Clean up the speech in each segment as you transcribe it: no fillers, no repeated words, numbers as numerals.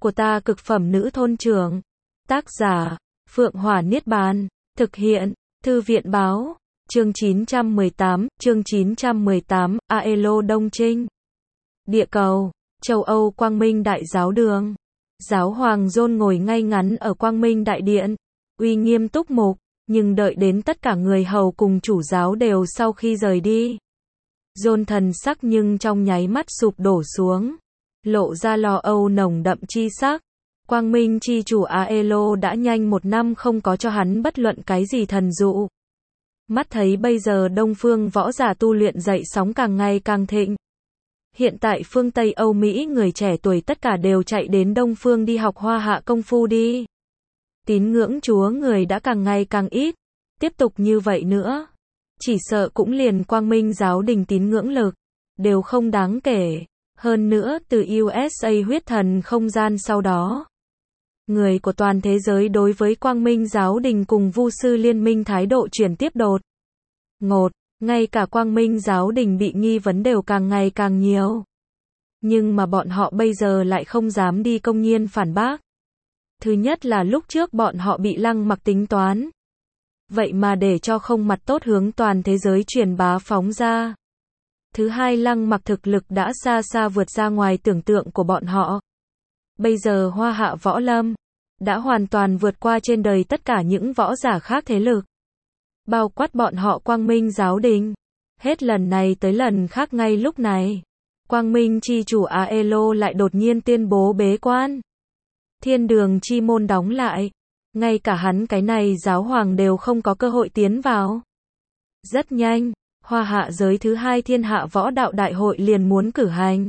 của ta cực phẩm nữ thôn trưởng. Tác giả, Phượng Hỏa Niết Bàn. Thực hiện, Thư viện Báo. Chương 918, Aelo Đông Trinh. Địa cầu, châu Âu Quang Minh Đại Giáo Đường. Giáo hoàng John ngồi ngay ngắn ở Quang Minh Đại Điện, uy nghiêm túc mục, nhưng đợi đến tất cả người hầu cùng chủ giáo đều sau khi rời đi. John thần sắc nhưng trong nháy mắt sụp đổ xuống, lộ ra lo âu nồng đậm chi sắc. Quang Minh chi chủ Aelo đã nhanh 1 năm không có cho hắn bất luận cái gì thần dụ. Mắt thấy bây giờ Đông phương võ giả tu luyện dậy sóng càng ngày càng thịnh. Hiện tại phương Tây Âu Mỹ người trẻ tuổi tất cả đều chạy đến Đông phương đi học hoa hạ công phu đi. Tín ngưỡng Chúa người đã càng ngày càng ít. Tiếp tục như vậy nữa, chỉ sợ cũng liền Quang Minh giáo đình tín ngưỡng lực đều không đáng kể. Hơn nữa từ USA huyết thần không gian sau đó, người của toàn thế giới đối với Quang Minh giáo đình cùng Vu sư liên minh thái độ chuyển tiếp đột ngột, ngay cả Quang Minh giáo đình bị nghi vấn đều càng ngày càng nhiều. Nhưng mà bọn họ bây giờ lại không dám đi công nhiên phản bác. Thứ nhất là lúc trước bọn họ bị Lăng Mặc tính toán. Vậy mà để cho không mặt tốt hướng toàn thế giới truyền bá phóng ra. Thứ hai, Lăng Mặc thực lực đã xa xa vượt ra ngoài tưởng tượng của bọn họ. Bây giờ Hoa Hạ võ lâm đã hoàn toàn vượt qua trên đời tất cả những võ giả khác thế lực, bao quát bọn họ Quang Minh giáo đình. Hết lần này tới lần khác ngay lúc này, Quang Minh chi chủ Aelo lại đột nhiên tuyên bố bế quan. Thiên đường chi môn đóng lại, ngay cả hắn cái này giáo hoàng đều không có cơ hội tiến vào. Rất nhanh, Hoa Hạ giới thứ 2 Thiên Hạ Võ Đạo Đại hội liền muốn cử hành.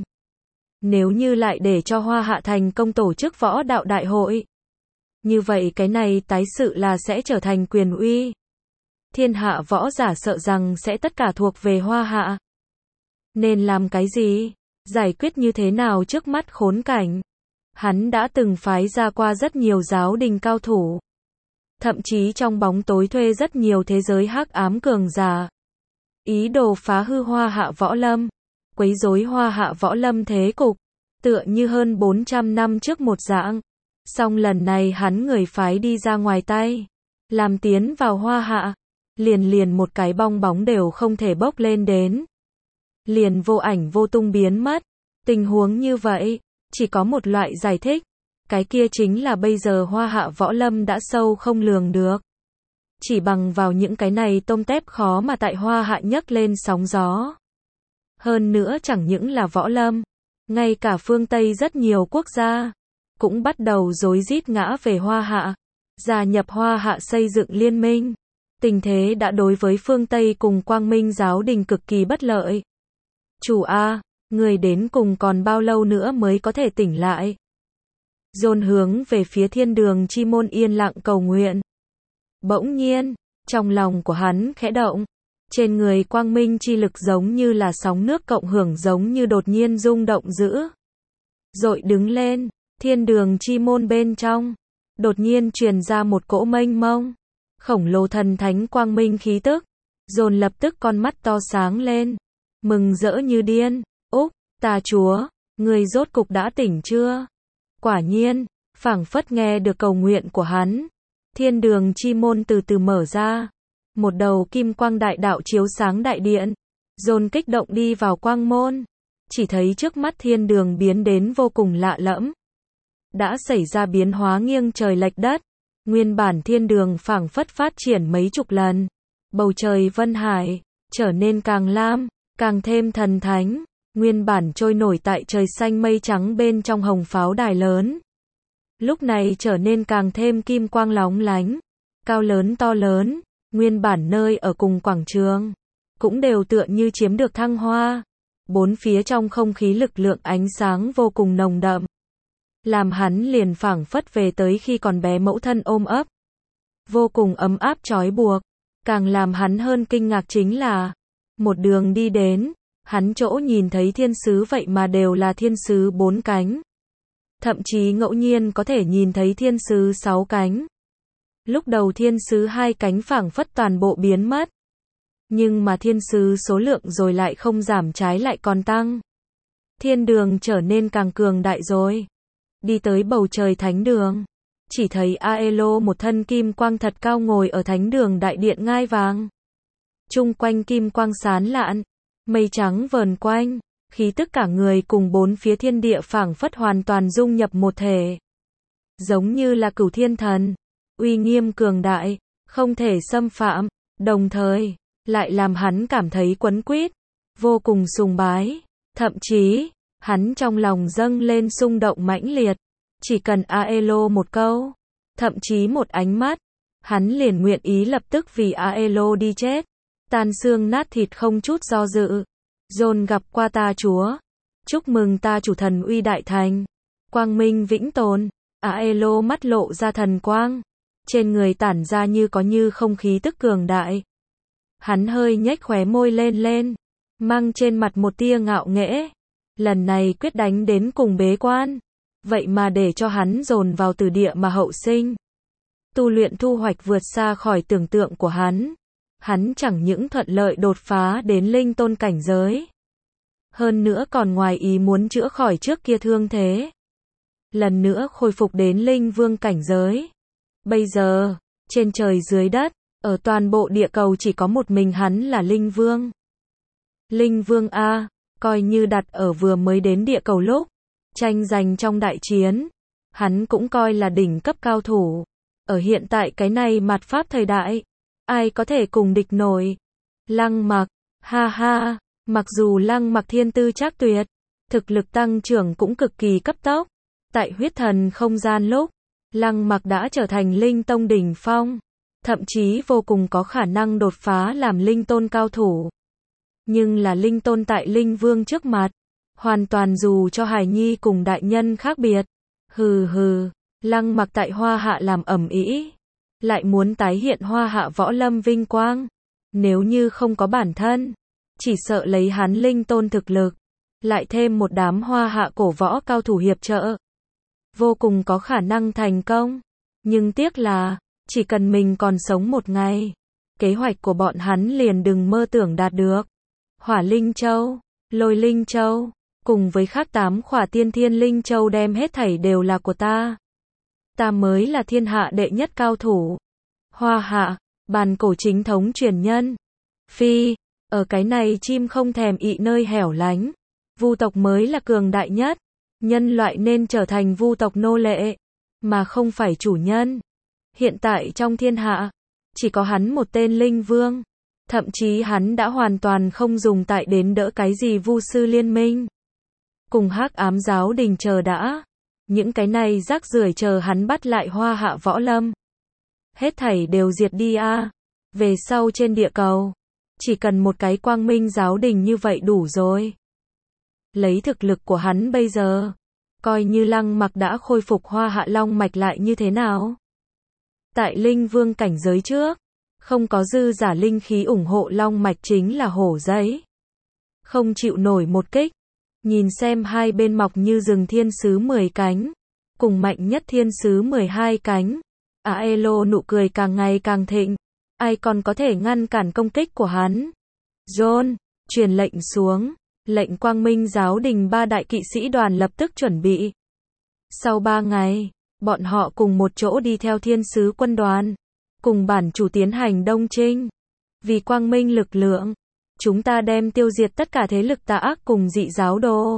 Nếu như lại để cho Hoa Hạ thành công tổ chức võ đạo đại hội, như vậy cái này tái sự là sẽ trở thành quyền uy. Thiên hạ võ giả sợ rằng sẽ tất cả thuộc về Hoa Hạ. Nên làm cái gì? Giải quyết như thế nào trước mắt khốn cảnh? Hắn đã từng phái ra qua rất nhiều giáo đình cao thủ. Thậm chí trong bóng tối thuê rất nhiều thế giới hắc ám cường giả. Ý đồ phá hư Hoa Hạ võ lâm, quấy rối Hoa Hạ võ lâm thế cục, tựa như hơn 400 năm trước một dạng. Song lần này hắn người phái đi ra ngoài tay, làm tiến vào Hoa Hạ, liền một cái bong bóng đều không thể bốc lên đến. Liền vô ảnh vô tung biến mất. Tình huống như vậy, chỉ có một loại giải thích. Cái kia chính là bây giờ Hoa Hạ võ lâm đã sâu không lường được. Chỉ bằng vào những cái này tôm tép khó mà tại Hoa Hạ nhấc lên sóng gió. Hơn nữa chẳng những là võ lâm, ngay cả phương Tây rất nhiều quốc gia cũng bắt đầu rối rít ngã về Hoa Hạ, gia nhập Hoa Hạ xây dựng liên minh. Tình thế đã đối với phương Tây cùng Quang Minh giáo đình cực kỳ bất lợi. Chủ A, người đến cùng còn bao lâu nữa mới có thể tỉnh lại? John hướng về phía thiên đường chi môn yên lặng cầu nguyện. Bỗng nhiên, trong lòng của hắn khẽ động. Trên người Quang Minh chi lực giống như là sóng nước cộng hưởng giống như đột nhiên rung động dữ dội đứng lên. Thiên đường chi môn bên trong đột nhiên truyền ra một cỗ mênh mông khổng lồ thần thánh quang minh khí tức. Dồn lập tức con mắt to sáng lên, mừng rỡ như điên. Úc, ta chúa, người rốt cục đã tỉnh chưa? Quả nhiên, phảng phất nghe được cầu nguyện của hắn, thiên đường chi môn từ từ mở ra. Một đầu kim quang đại đạo chiếu sáng đại điện. Dồn kích động đi vào quang môn, chỉ thấy trước mắt thiên đường biến đến vô cùng lạ lẫm. Đã xảy ra biến hóa nghiêng trời lệch đất. Nguyên bản thiên đường phảng phất phát triển mấy chục lần. Bầu trời vân hải trở nên càng lam, càng thêm thần thánh. Nguyên bản trôi nổi tại trời xanh mây trắng bên trong hồng pháo đài lớn, lúc này trở nên càng thêm kim quang lóng lánh, cao lớn to lớn. Nguyên bản nơi ở cùng quảng trường cũng đều tựa như chiếm được thăng hoa. Bốn phía trong không khí lực lượng ánh sáng vô cùng nồng đậm, làm hắn liền phảng phất về tới khi còn bé mẫu thân ôm ấp, vô cùng ấm áp trói buộc. Càng làm hắn hơn kinh ngạc chính là, một đường đi đến, hắn chỗ nhìn thấy thiên sứ vậy mà đều là thiên sứ 4 cánh. Thậm chí ngẫu nhiên có thể nhìn thấy thiên sứ 6 cánh. Lúc đầu thiên sứ 2 cánh phảng phất toàn bộ biến mất. Nhưng mà thiên sứ số lượng rồi lại không giảm, trái lại còn tăng. Thiên đường trở nên càng cường đại rồi. đi tới bầu trời thánh đường. Chỉ thấy Aelo một thân kim quang thật cao ngồi ở thánh đường đại điện ngai vàng. Chung quanh kim quang sáng lạn, mây trắng vờn quanh, khí tức cả người cùng bốn phía thiên địa phảng phất hoàn toàn dung nhập một thể. Giống như là cửu thiên thần, uy nghiêm cường đại, không thể xâm phạm, đồng thời, lại làm hắn cảm thấy quấn quýt, vô cùng sùng bái, thậm chí, hắn trong lòng dâng lên xung động mãnh liệt, chỉ cần Aelo một câu, thậm chí một ánh mắt, hắn liền nguyện ý lập tức vì Aelo đi chết, tan xương nát thịt không chút do dự. John gặp qua ta chúa, chúc mừng ta chủ thần uy đại thành, quang minh vĩnh tồn. Aelo mắt lộ ra thần quang, trên người tản ra như có như không khí tức cường đại. Hắn hơi nhếch khóe môi lên, mang trên mặt một tia ngạo nghễ. Lần này quyết đánh đến cùng bế quan, vậy mà để cho hắn dồn vào từ địa mà hậu sinh. Tu luyện thu hoạch vượt xa khỏi tưởng tượng của hắn. Hắn chẳng những thuận lợi đột phá đến linh tôn cảnh giới, hơn nữa còn ngoài ý muốn chữa khỏi trước kia thương thế. Lần nữa khôi phục đến linh vương cảnh giới. Bây giờ, trên trời dưới đất, ở toàn bộ địa cầu chỉ có một mình hắn là linh vương. Linh vương A, coi như đặt ở vừa mới đến địa cầu lúc tranh giành trong đại chiến, hắn cũng coi là đỉnh cấp cao thủ. Ở hiện tại cái này mạt pháp thời đại, ai có thể cùng địch nổi? Lăng Mặc, ha ha, mặc dù Lăng Mặc thiên tư trác tuyệt, thực lực tăng trưởng cũng cực kỳ cấp tốc. Tại huyết thần không gian lúc, Lăng Mặc đã trở thành linh tông đỉnh phong, thậm chí vô cùng có khả năng đột phá làm linh tôn cao thủ. Nhưng là linh tôn tại linh vương trước mặt, hoàn toàn dù cho hài nhi cùng đại nhân khác biệt. Hừ hừ, Lăng Mặc tại Hoa Hạ làm ầm ĩ, lại muốn tái hiện Hoa Hạ võ lâm vinh quang. Nếu như không có bản thân, chỉ sợ lấy hắn linh tôn thực lực, lại thêm một đám Hoa Hạ cổ võ cao thủ hiệp trợ, vô cùng có khả năng thành công. Nhưng tiếc là, chỉ cần mình còn sống một ngày, kế hoạch của bọn hắn liền đừng mơ tưởng đạt được. Hỏa Linh Châu, Lôi Linh Châu, cùng với khác 8 khỏa tiên thiên Linh Châu đem hết thảy đều là của ta. Ta mới là thiên hạ đệ nhất cao thủ. Hoa Hạ, bàn cổ chính thống truyền nhân. Phi, ở cái này chim không thèm ị nơi hẻo lánh, vu tộc mới là cường đại nhất. Nhân loại nên trở thành vu tộc nô lệ, mà không phải chủ nhân. Hiện tại trong thiên hạ, chỉ có hắn một tên linh vương. Thậm chí hắn đã hoàn toàn không dùng tại đến đỡ cái gì vu sư liên minh. Cùng Hắc Ám giáo đình chờ đã. Những cái này rác rưởi chờ hắn bắt lại Hoa Hạ võ lâm. Hết thảy đều diệt đi a. Về sau trên địa cầu, chỉ cần một cái quang minh giáo đình như vậy đủ rồi. Lấy thực lực của hắn bây giờ, coi như Lăng Mặc đã khôi phục Hoa Hạ long mạch lại như thế nào? Tại linh vương cảnh giới trước, không có dư giả linh khí ủng hộ long mạch chính là hổ giấy. Không chịu nổi một kích. Nhìn xem hai bên mọc như rừng thiên sứ 10 cánh, cùng mạnh nhất thiên sứ 12 cánh. Aelo nụ cười càng ngày càng thịnh. Ai còn có thể ngăn cản công kích của hắn? John, truyền lệnh xuống. Lệnh Quang Minh giáo đình 3 đại kỵ sĩ đoàn lập tức chuẩn bị. Sau 3 ngày, bọn họ cùng một chỗ đi theo thiên sứ quân đoàn, cùng bản chủ tiến hành đông chinh. Vì quang minh lực lượng, chúng ta đem tiêu diệt tất cả thế lực tà ác cùng dị giáo đồ.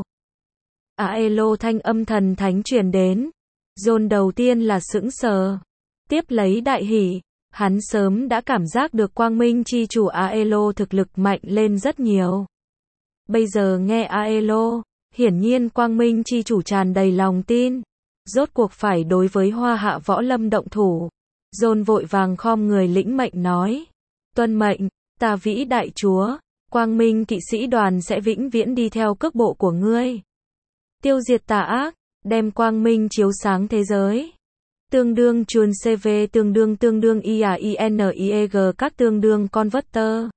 Aelo thanh âm thần thánh truyền đến. John đầu tiên là sững sờ, tiếp lấy đại hỉ. Hắn sớm đã cảm giác được quang minh chi chủ Aelo thực lực mạnh lên rất nhiều. Bây giờ nghe Aelo, hiển nhiên quang minh chi chủ tràn đầy lòng tin. Rốt cuộc phải đối với Hoa Hạ võ lâm động thủ. John vội vàng khom người lĩnh mệnh nói. Tuân mệnh, ta vĩ đại chúa, quang minh kỵ sĩ đoàn sẽ vĩnh viễn đi theo cước bộ của ngươi. Tiêu diệt tà ác, đem quang minh chiếu sáng thế giới. Tương đương chuồn CV tương đương IAINIEG các tương đương converter.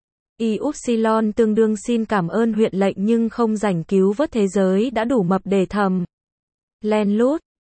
Ypsilon tương đương xin cảm ơn huyện lệnh nhưng không rảnh cứu vớt thế giới đã đủ mập để thầm. Len lút,